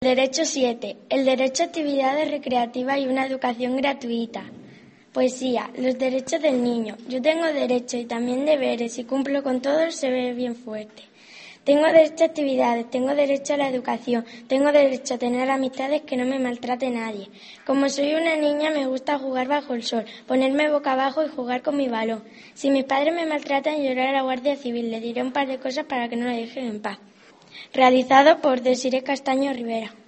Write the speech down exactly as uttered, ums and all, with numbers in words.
Derecho siete. El derecho a actividades recreativas y una educación gratuita. Poesía. Los derechos del niño. Yo tengo derechos y también deberes. Si cumplo con todos, se ve bien fuerte. Tengo derecho a actividades, tengo derecho a la educación, tengo derecho a tener amistades que no me maltrate nadie. Como soy una niña, me gusta jugar bajo el sol, ponerme boca abajo y jugar con mi balón. Si mis padres me maltratan, llorar a la Guardia Civil. Les diré un par de cosas para que no me dejen en paz. Realizado por Desiree Castaño Rivera.